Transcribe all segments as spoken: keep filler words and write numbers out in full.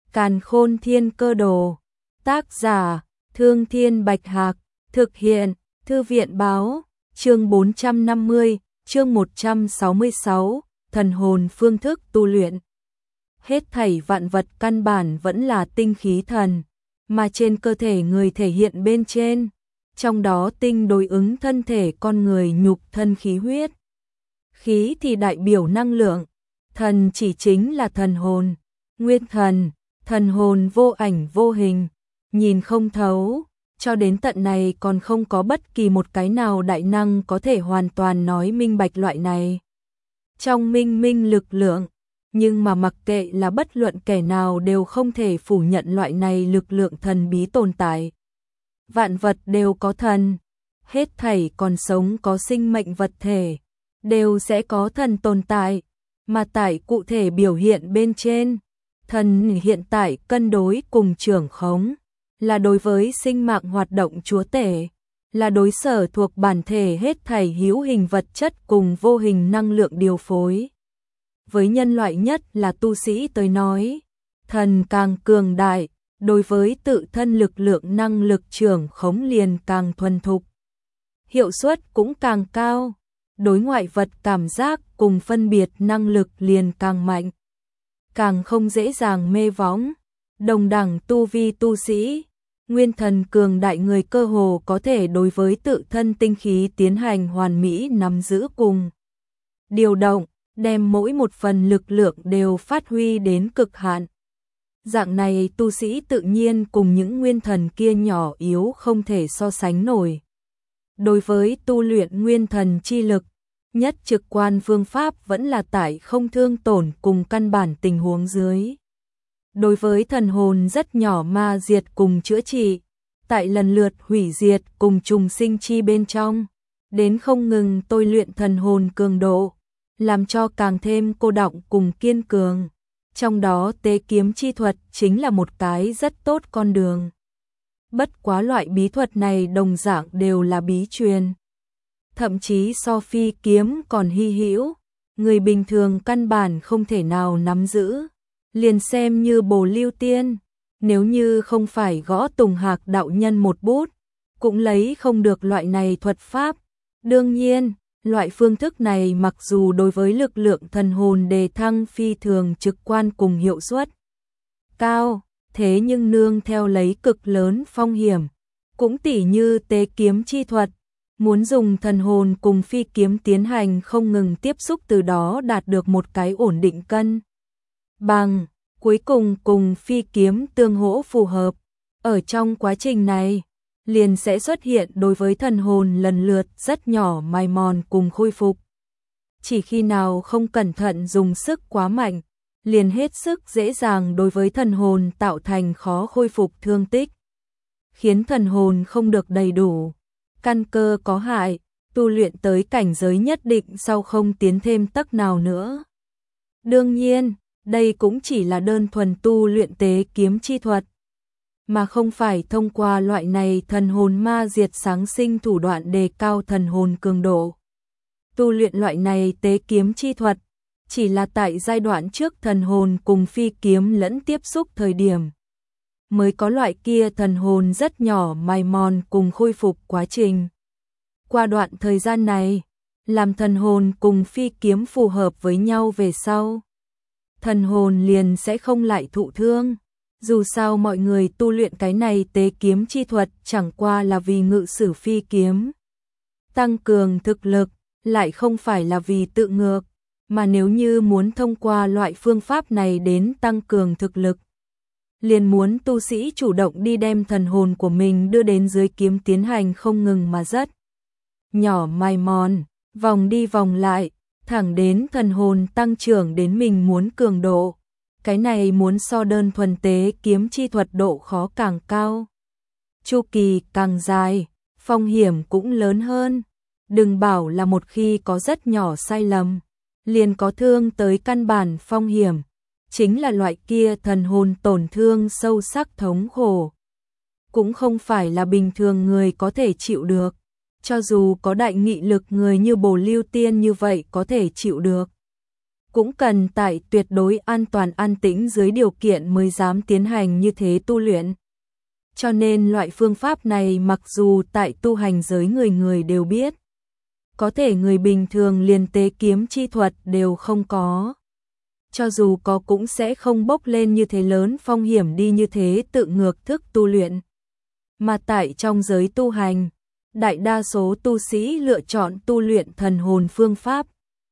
Càn Khôn Thiên Cơ Đồ. Tác giả: Thương Thiên Bạch Hạc. Thực hiện: Thư viện báo. Chương bốn trăm năm mươi, chương một trăm sáu mươi sáu, thần hồn phương thức tu luyện. Hết thảy vạn vật căn bản vẫn là tinh khí thần, mà trên cơ thể người thể hiện bên trên, trong đó tinh đối ứng thân thể con người nhục thân khí huyết. Khí thì đại biểu năng lượng, thần chỉ chính là thần hồn, nguyên thần, thần hồn vô ảnh vô hình, nhìn không thấu, cho đến tận này còn không có bất kỳ một cái nào đại năng có thể hoàn toàn nói minh bạch loại này. Trong minh minh lực lượng, nhưng mà mặc kệ là bất luận kẻ nào đều không thể phủ nhận loại này lực lượng thần bí tồn tại. Vạn vật đều có thần, hết thảy còn sống có sinh mệnh vật thể, đều sẽ có thần tồn tại, mà tại cụ thể biểu hiện bên trên, thần hiện tại cân đối cùng trưởng khống, là đối với sinh mạng hoạt động chúa tể, là đối sở thuộc bản thể hết thảy hữu hình vật chất cùng vô hình năng lượng điều phối. Với nhân loại nhất là tu sĩ tới nói, thần càng cường đại, đối với tự thân lực lượng năng lực trưởng khống liền càng thuần thục. Hiệu suất cũng càng cao, đối ngoại vật cảm giác cùng phân biệt năng lực liền càng mạnh. Càng không dễ dàng mê võng, đồng đẳng tu vi tu sĩ, nguyên thần cường đại người cơ hồ có thể đối với tự thân tinh khí tiến hành hoàn mỹ nắm giữ cùng điều động, đem mỗi một phần lực lượng đều phát huy đến cực hạn. Dạng này tu sĩ tự nhiên cùng những nguyên thần kia nhỏ yếu không thể so sánh nổi. Đối với tu luyện nguyên thần chi lực, nhất trực quan phương pháp vẫn là tại không thương tổn cùng căn bản tình huống dưới. Đối với thần hồn rất nhỏ ma diệt cùng chữa trị, tại lần lượt hủy diệt cùng trùng sinh chi bên trong, đến không ngừng tôi luyện thần hồn cường độ, làm cho càng thêm cô đọng cùng kiên cường. Trong đó tế kiếm chi thuật chính là một cái rất tốt con đường. Bất quá loại bí thuật này đồng dạng đều là bí truyền. Thậm chí so phi kiếm còn hy hữu, người bình thường căn bản không thể nào nắm giữ. Liền xem như Bồ Lưu Tiên, nếu như không phải gõ Tùng Hạc đạo nhân một bút, cũng lấy không được loại này thuật pháp. Đương nhiên, loại phương thức này mặc dù đối với lực lượng thần hồn đề thăng phi thường trực quan cùng hiệu suất cao, thế nhưng nương theo lấy cực lớn phong hiểm, cũng tỉ như tế kiếm chi thuật, muốn dùng thần hồn cùng phi kiếm tiến hành không ngừng tiếp xúc, từ đó đạt được một cái ổn định cân bằng, cuối cùng cùng phi kiếm tương hỗ phù hợp. Ở trong quá trình này, liền sẽ xuất hiện đối với thần hồn lần lượt rất nhỏ mài mòn cùng khôi phục. Chỉ khi nào không cẩn thận dùng sức quá mạnh, liền hết sức dễ dàng đối với thần hồn tạo thành khó khôi phục thương tích, khiến thần hồn không được đầy đủ, căn cơ có hại, tu luyện tới cảnh giới nhất định sau không tiến thêm tấc nào nữa. Đương nhiên, đây cũng chỉ là đơn thuần tu luyện tế kiếm chi thuật, mà không phải thông qua loại này thần hồn ma diệt sáng sinh thủ đoạn đề cao thần hồn cường độ. Tu luyện loại này tế kiếm chi thuật, chỉ là tại giai đoạn trước thần hồn cùng phi kiếm lẫn tiếp xúc thời điểm, mới có loại kia thần hồn rất nhỏ mài mòn cùng khôi phục quá trình. Qua đoạn thời gian này, làm thần hồn cùng phi kiếm phù hợp với nhau về sau, thần hồn liền sẽ không lại thụ thương. Dù sao mọi người tu luyện cái này tế kiếm chi thuật chẳng qua là vì ngự sử phi kiếm, tăng cường thực lực, lại không phải là vì tự ngược, mà nếu như muốn thông qua loại phương pháp này đến tăng cường thực lực, liền muốn tu sĩ chủ động đi đem thần hồn của mình đưa đến dưới kiếm tiến hành không ngừng mà rất nhỏ mài mòn, vòng đi vòng lại, thẳng đến thần hồn tăng trưởng đến mình muốn cường độ. Cái này muốn so đơn thuần tế kiếm chi thuật độ khó càng cao, chu kỳ càng dài, phong hiểm cũng lớn hơn. Đừng bảo là một khi có rất nhỏ sai lầm, liền có thương tới căn bản phong hiểm, chính là loại kia thần hồn tổn thương sâu sắc thống khổ, cũng không phải là bình thường người có thể chịu được, cho dù có đại nghị lực người như Bồ Lưu Tiên như vậy có thể chịu được. cũng cần tại tuyệt đối an toàn an tĩnh dưới điều kiện mới dám tiến hành như thế tu luyện. Cho nên loại phương pháp này mặc dù tại tu hành giới người người đều biết, có thể người bình thường liền tế kiếm chi thuật đều không có. Cho dù có cũng sẽ không bốc lên như thế lớn phong hiểm đi như thế tự ngược thức tu luyện. Mà tại trong giới tu hành, đại đa số tu sĩ lựa chọn tu luyện thần hồn phương pháp,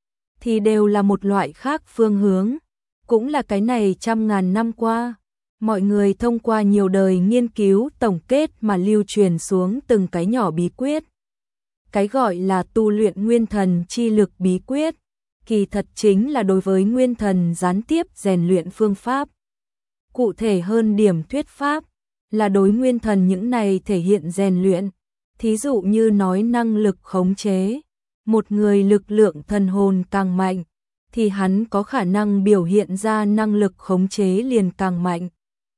thì đều là một loại khác phương hướng, cũng là cái này trăm ngàn năm qua. Mọi người thông qua nhiều đời nghiên cứu tổng kết mà lưu truyền xuống từng cái nhỏ bí quyết. Cái gọi là tu luyện nguyên thần chi lực bí quyết, kỳ thật chính là đối với nguyên thần gián tiếp rèn luyện phương pháp. Cụ thể hơn điểm thuyết pháp, là đối nguyên thần những này thể hiện rèn luyện. Thí dụ như nói năng lực khống chế, một người lực lượng thần hồn càng mạnh, thì hắn có khả năng biểu hiện ra năng lực khống chế liền càng mạnh.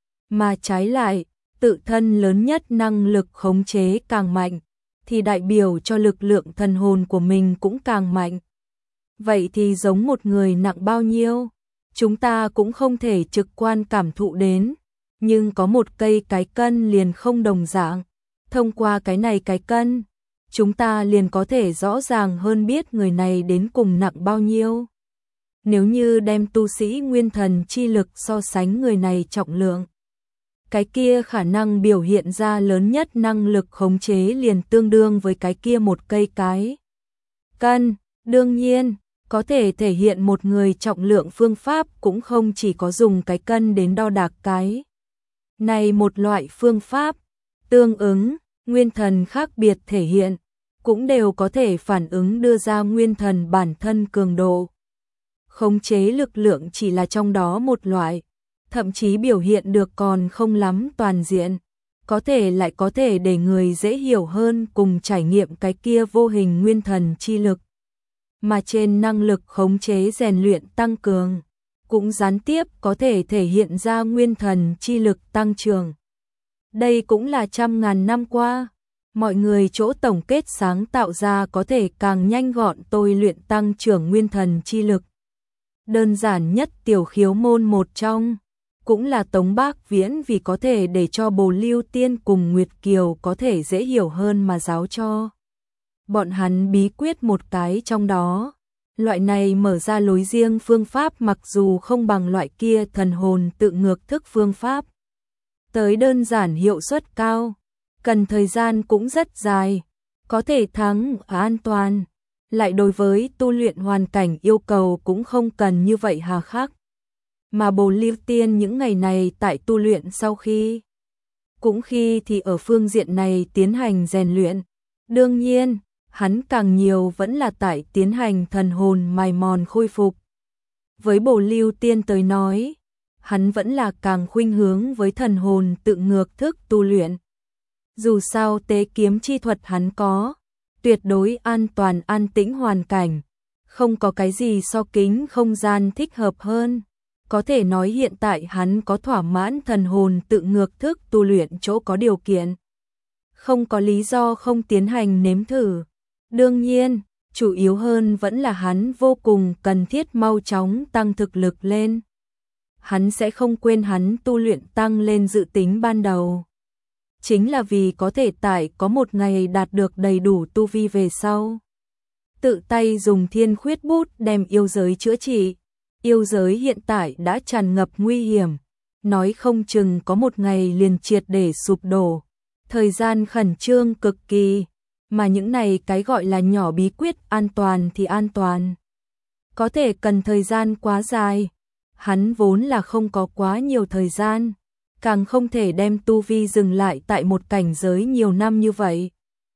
Mà trái lại, tự thân lớn nhất năng lực khống chế càng mạnh, thì đại biểu cho lực lượng thần hồn của mình cũng càng mạnh. Vậy thì giống một người nặng bao nhiêu, chúng ta cũng không thể trực quan cảm thụ đến, nhưng có một cây cái cân liền không đồng dạng. Thông qua cái này cái cân, chúng ta liền có thể rõ ràng hơn biết người này đến cùng nặng bao nhiêu. Nếu như đem tu sĩ nguyên thần chi lực so sánh người này trọng lượng, cái kia khả năng biểu hiện ra lớn nhất năng lực khống chế liền tương đương với cái kia một cây cái cân. Đương nhiên, có thể thể hiện một người trọng lượng phương pháp cũng không chỉ có dùng cái cân đến đo đạc cái này một loại phương pháp. Tương ứng, nguyên thần khác biệt thể hiện, cũng đều có thể phản ứng đưa ra nguyên thần bản thân cường độ. Khống chế lực lượng chỉ là trong đó một loại, thậm chí biểu hiện được còn không lắm toàn diện, có thể lại có thể để người dễ hiểu hơn cùng trải nghiệm cái kia vô hình nguyên thần chi lực. Mà trên năng lực khống chế rèn luyện tăng cường, cũng gián tiếp có thể thể hiện ra nguyên thần chi lực tăng trưởng. Đây cũng là trăm ngàn năm qua, mọi người chỗ tổng kết sáng tạo ra có thể càng nhanh gọn tôi luyện tăng trưởng nguyên thần chi lực. Đơn giản nhất tiểu khiếu môn một trong, cũng là Tống Bác Viễn vì có thể để cho Bồ Lưu Tiên cùng Nguyệt Kiều có thể dễ hiểu hơn mà giáo cho bọn hắn bí quyết một cái trong đó. Loại này mở ra lối riêng phương pháp mặc dù không bằng loại kia thần hồn tự ngược thức phương pháp tới đơn giản hiệu suất cao, cần thời gian cũng rất dài, có thể thắng an toàn, lại đối với tu luyện hoàn cảnh yêu cầu cũng không cần như vậy hà khắc. Mà Bồ Lưu Tiên những ngày này tại tu luyện sau khi, cũng khi thì ở phương diện này tiến hành rèn luyện. Đương nhiên, hắn càng nhiều vẫn là tại tiến hành thần hồn mài mòn khôi phục. Với Bồ Lưu Tiên tới nói, hắn vẫn là càng khuynh hướng với thần hồn tự ngược thức tu luyện. Dù sao tế kiếm chi thuật hắn có, tuyệt đối an toàn an tĩnh hoàn cảnh, không có cái gì so kính không gian thích hợp hơn. Có thể nói hiện tại hắn có thỏa mãn thần hồn tự ngược thức tu luyện chỗ có điều kiện. Không có lý do không tiến hành nếm thử. Đương nhiên, chủ yếu hơn vẫn là hắn vô cùng cần thiết mau chóng tăng thực lực lên. Hắn sẽ không quên hắn tu luyện tăng lên dự tính ban đầu. Chính là vì có thể tại có một ngày đạt được đầy đủ tu vi về sau. Tự tay dùng thiên khuyết bút đem yêu giới chữa trị. Yêu giới hiện tại đã tràn ngập nguy hiểm, nói không chừng có một ngày liền triệt để sụp đổ. Thời gian khẩn trương cực kỳ, mà những này cái gọi là nhỏ bí quyết an toàn thì an toàn. Có thể cần thời gian quá dài, hắn vốn là không có quá nhiều thời gian, càng không thể đem tu vi dừng lại tại một cảnh giới nhiều năm như vậy.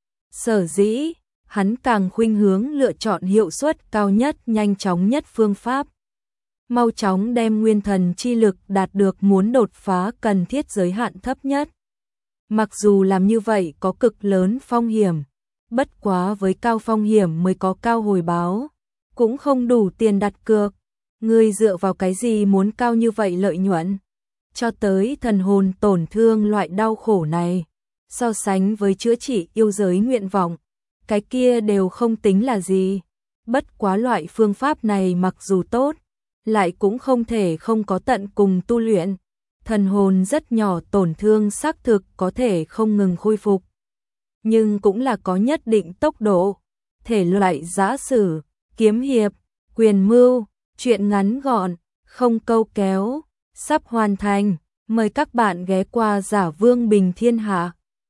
Sở dĩ, hắn càng khuynh hướng lựa chọn hiệu suất cao nhất, nhanh chóng nhất phương pháp. Mau chóng đem nguyên thần chi lực đạt được muốn đột phá cần thiết giới hạn thấp nhất. Mặc dù làm như vậy có cực lớn phong hiểm, bất quá với cao phong hiểm mới có cao hồi báo, cũng không đủ tiền đặt cược. Người dựa vào cái gì muốn cao như vậy lợi nhuận? Cho tới thần hồn tổn thương loại đau khổ này, so sánh với chữa trị yêu giới nguyện vọng, cái kia đều không tính là gì. Bất quá loại phương pháp này mặc dù tốt, lại cũng không thể không có tận cùng tu luyện. Thần hồn rất nhỏ tổn thương xác thực có thể không ngừng khôi phục, nhưng cũng là có nhất định tốc độ. Thể loại giã sử, kiếm hiệp, quyền mưu, truyện ngắn gọn, không câu kéo, sắp hoàn thành. Mời các bạn ghé qua Giả Vương Bình Thiên Hạ.